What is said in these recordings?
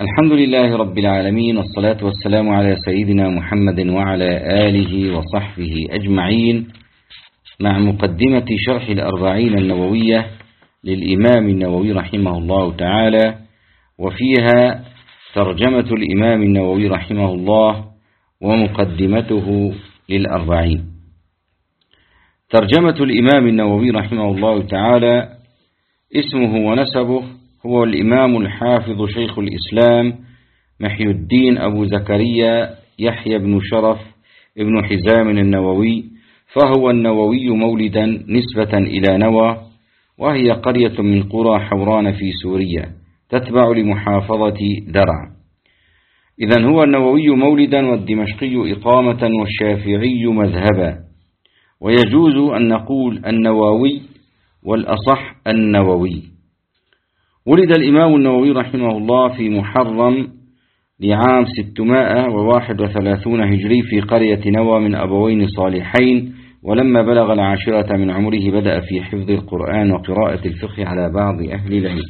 الحمد لله رب العالمين، والصلاة والسلام على سيدنا محمد وعلى آله وصحبه أجمعين، مع مقدمة شرح الأربعين النووية للإمام النووي رحمه الله تعالى، وفيها ترجمة الإمام النووي رحمه الله ومقدمته للأربعين. ترجمة الإمام النووي رحمه الله تعالى: اسمه ونسبه: هو الإمام الحافظ شيخ الإسلام محي الدين أبو زكريا يحيى بن شرف ابن حزام النووي، فهو النووي مولدا نسبة إلى نوى، وهي قرية من قرى حوران في سوريا تتبع لمحافظة درع. إذن هو النووي مولدا والدمشقي إقامة والشافعي مذهبا، ويجوز أن نقول النووي والأصح النووي. ولد الإمام النووي رحمه الله في محرم لعام 631 هجري في قرية نوى من أبوين صالحين، ولما بلغ 10 من عمره بدأ في حفظ القرآن وقراءة الفقه على بعض أهل العلم.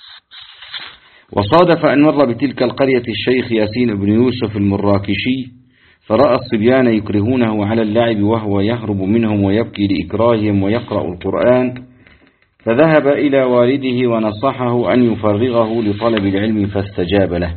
وصادف أن مر بتلك القرية الشيخ ياسين بن يوسف المراكشي، فرأى الصبيان يكرهونه على اللعب وهو يهرب منهم ويبكي لإكراههم ويقرأ القرآن، فذهب إلى والده ونصحه أن يفرغه لطلب العلم فاستجاب له.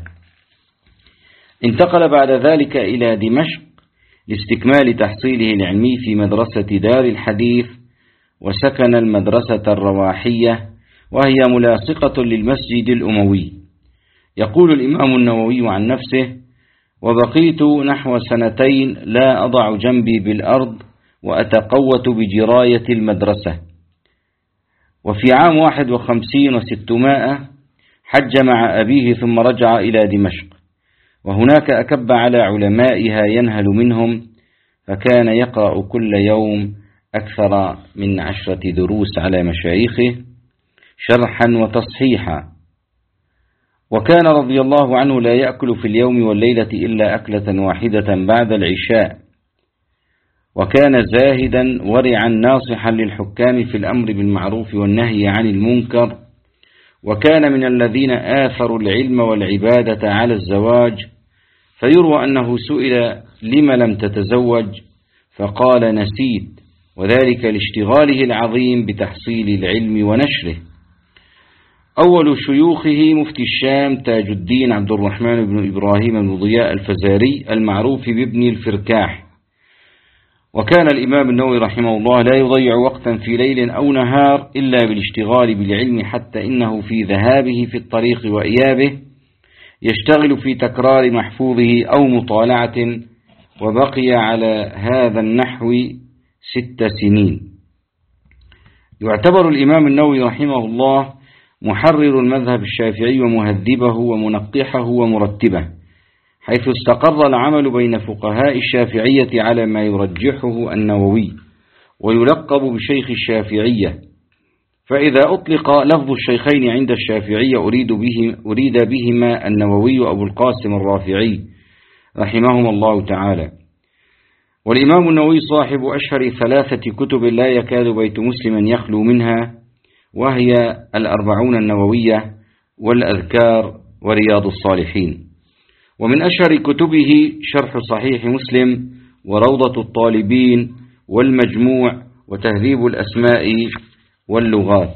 انتقل بعد ذلك إلى دمشق لاستكمال تحصيله العلمي في مدرسة دار الحديث، وسكن المدرسة الرواحية وهي ملاصقة للمسجد الأموي. يقول الإمام النووي عن نفسه: وبقيت نحو 2 لا أضع جنبي بالأرض وأتقوت بجراية المدرسة. وفي عام 51 و600 حج مع أبيه ثم رجع إلى دمشق، وهناك أكب على علمائها ينهل منهم، فكان يقرأ كل يوم أكثر من 10 دروس على مشايخه شرحا وتصحيحا. وكان رضي الله عنه لا يأكل في اليوم والليلة إلا أكلة واحدة بعد العشاء، وكان زاهدا ورعا ناصحا للحكام في الأمر بالمعروف والنهي عن المنكر، وكان من الذين آثروا العلم والعبادة على الزواج، فيروى أنه سئل: لم لم تتزوج؟ فقال: نسيت، وذلك لاشتغاله العظيم بتحصيل العلم ونشره. أول شيوخه مفتي الشام تاج الدين عبد الرحمن بن إبراهيم بن ضياء الفزاري المعروف بابن الفركاح. وكان الإمام النووي رحمه الله لا يضيع وقتا في ليل أو نهار إلا بالاشتغال بالعلم، حتى إنه في ذهابه في الطريق وإيابه يشتغل في تكرار محفوظه أو مطالعة، وبقي على هذا النحو 6 سنين. يعتبر الإمام النووي رحمه الله محرر المذهب الشافعي ومهذبه ومنقحه ومرتبه، حيث استقر العمل بين فقهاء الشافعية على ما يرجحه النووي، ويلقب بشيخ الشافعية. فإذا أطلق لفظ الشيخين عند الشافعية أريد بهما النووي وأبو القاسم الرافعي رحمهما الله تعالى. والإمام النووي صاحب أشهر 3 كتب لا يكاد بيت مسلم يخلو منها، وهي الأربعون النووية والأذكار ورياض الصالحين. ومن أشهر كتبه شرح صحيح مسلم وروضة الطالبين والمجموع وتهذيب الأسماء واللغات.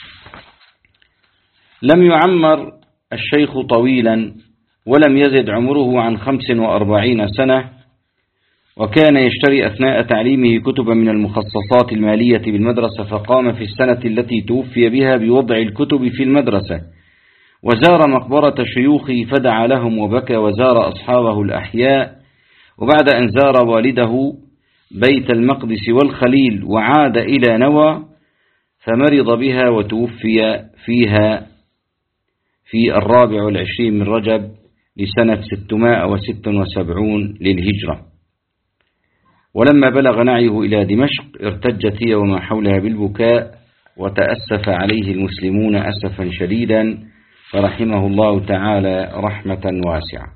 لم يعمر الشيخ طويلا، ولم يزد عمره عن 45 سنة، وكان يشتري أثناء تعليمه كتبا من المخصصات المالية بالمدرسة، فقام في السنة التي توفي بها بوضع الكتب في المدرسة، وزار مقبرة شيوخه فدعا لهم وبكى، وزار أصحابه الأحياء. وبعد أن زار والده بيت المقدس والخليل وعاد إلى نوى، فمرض بها وتوفي فيها في 24 من رجب لسنة 676 للهجرة. ولما بلغ نعيه إلى دمشق ارتجت هي وما حولها بالبكاء، وتأسف عليه المسلمون أسفا شديدا، فرحمه الله تعالى رحمة واسعة.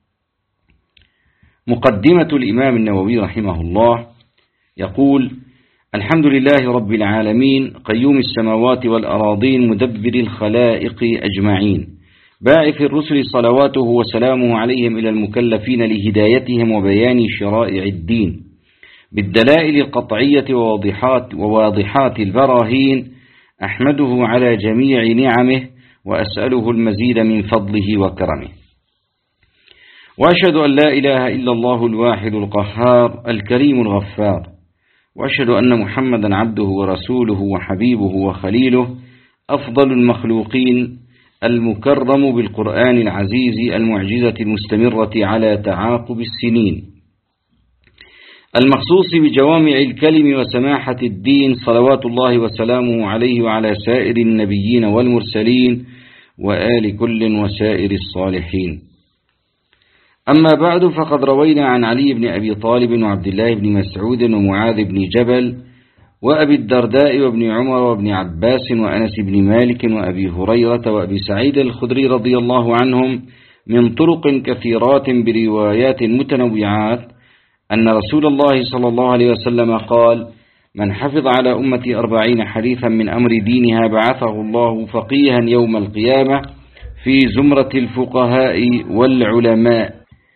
مقدمة الإمام النووي رحمه الله يقول: الحمد لله رب العالمين، قيوم السماوات والأراضين، مدبر الخلائق أجمعين، باعث الرسل صلواته وسلامه عليهم إلى المكلفين لهدايتهم وبيان شرائع الدين بالدلائل القطعية وواضحات البراهين، أحمده على جميع نعمه وأسأله المزيد من فضله وكرمه. وأشهد أن لا إله إلا الله الواحد القهار الكريم الغفار، وأشهد أن محمدا عبده ورسوله وحبيبه وخليله، أفضل المخلوقين، المكرم بالقرآن العزيز المعجزة المستمرة على تعاقب السنين، المخصوص بجوامع الكلم وسماحة الدين، صلوات الله وسلامه عليه وعلى سائر النبيين والمرسلين وآل كل وسائر الصالحين. أما بعد، فقد روينا عن علي بن أبي طالب وعبد الله بن مسعود ومعاذ بن جبل وأبي الدرداء وابن عمر وابن عباس وأنس بن مالك وأبي هريرة وأبي سعيد الخدري رضي الله عنهم من طرق كثيرات بروايات متنوعات أن رسول الله صلى الله عليه وسلم قال: من حفظ على أمتي 40 حديثا من أمر دينها بعثه الله فقيها يوم القيامة في زمرة الفقهاء والعلماء،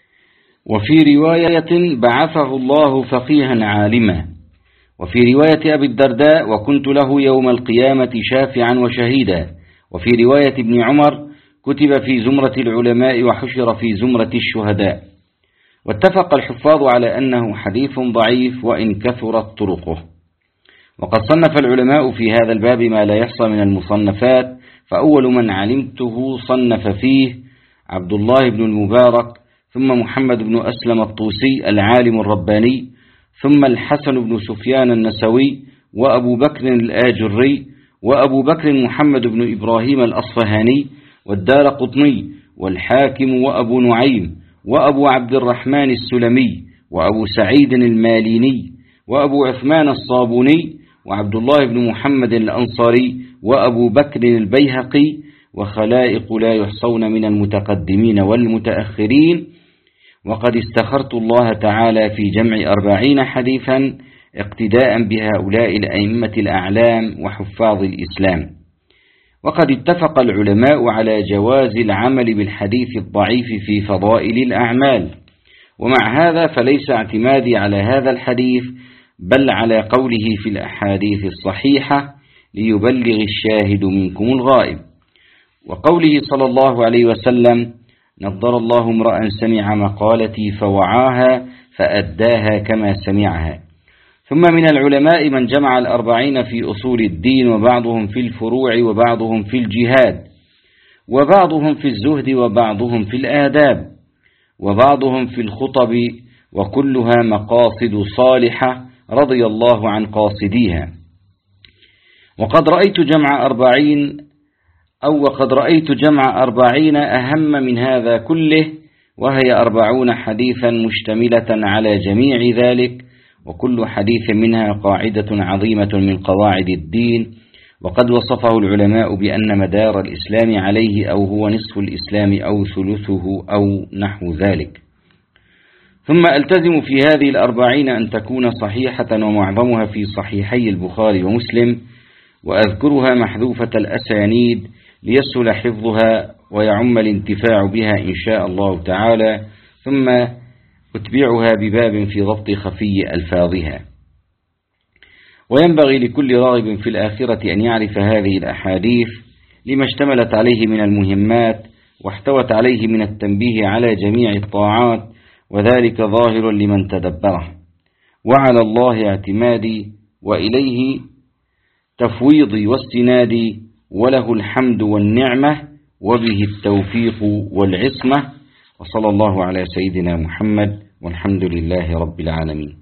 وفي رواية بعثه الله فقيها عالما، وفي رواية أبي الدرداء: وكنت له يوم القيامة شافعا وشهيدا، وفي رواية ابن عمر: كتب في زمرة العلماء وحشر في زمرة الشهداء. واتفق الحفاظ على أنه حديث ضعيف وإن كثرت طرقه. وقد صنف العلماء في هذا الباب ما لا يحصى من المصنفات، فأول من علمته صنف فيه عبد الله بن المبارك، ثم محمد بن أسلم الطوسي العالم الرباني، ثم الحسن بن سفيان النسوي، وأبو بكر الآجري، وأبو بكر محمد بن إبراهيم الأصفهاني، والدارقطني، والحاكم، وأبو نعيم، وأبو عبد الرحمن السلمي، وأبو سعيد الماليني، وأبو عثمان الصابوني، وعبد الله بن محمد الأنصاري، وأبو بكر البيهقي، وخلائق لا يحصون من المتقدمين والمتأخرين. وقد استخرت الله تعالى في جمع 40 حديثا اقتداء بهؤلاء الأئمة الأعلام وحفاظ الإسلام. وقد اتفق العلماء على جواز العمل بالحديث الضعيف في فضائل الأعمال، ومع هذا فليس اعتمادي على هذا الحديث بل على قوله في الأحاديث الصحيحة: ليبلغ الشاهد منكم الغائب، وقوله صلى الله عليه وسلم: نضر الله امرأ سمع مقالتي فوعاها فأداها كما سمعها. ثم من العلماء من جمع 40 في أصول الدين، وبعضهم في الفروع، وبعضهم في الجهاد، وبعضهم في الزهد، وبعضهم في الآداب، وبعضهم في الخطب، وكلها مقاصد صالحة رضي الله عن قاصديها. وقد رأيت جمع 40 أهم من هذا كله، وهي 40 حديثا مشتملة على جميع ذلك، وكل حديث منها قاعدة عظيمة من قواعد الدين، وقد وصفه العلماء بأن مدار الإسلام عليه أو هو نصف الإسلام أو ثلثه أو نحو ذلك. ثم ألتزم في هذه 40 أن تكون صحيحة، ومعظمها في صحيحي البخاري ومسلم، وأذكرها محذوفة الأسانيد ليسهل حفظها ويعم الانتفاع بها إن شاء الله تعالى، ثم أتبعها بباب في ضبط خفي ألفاظها. وينبغي لكل راغب في الآخرة أن يعرف هذه الأحاديث لما اشتملت عليه من المهمات، واحتوت عليه من التنبيه على جميع الطاعات، وذلك ظاهر لمن تدبره. وعلى الله اعتمادي، وإليه تفويضي واستنادي، وله الحمد والنعمة، وبه التوفيق والعصمة. وصلى الله على سيدنا محمد، والحمد لله رب العالمين.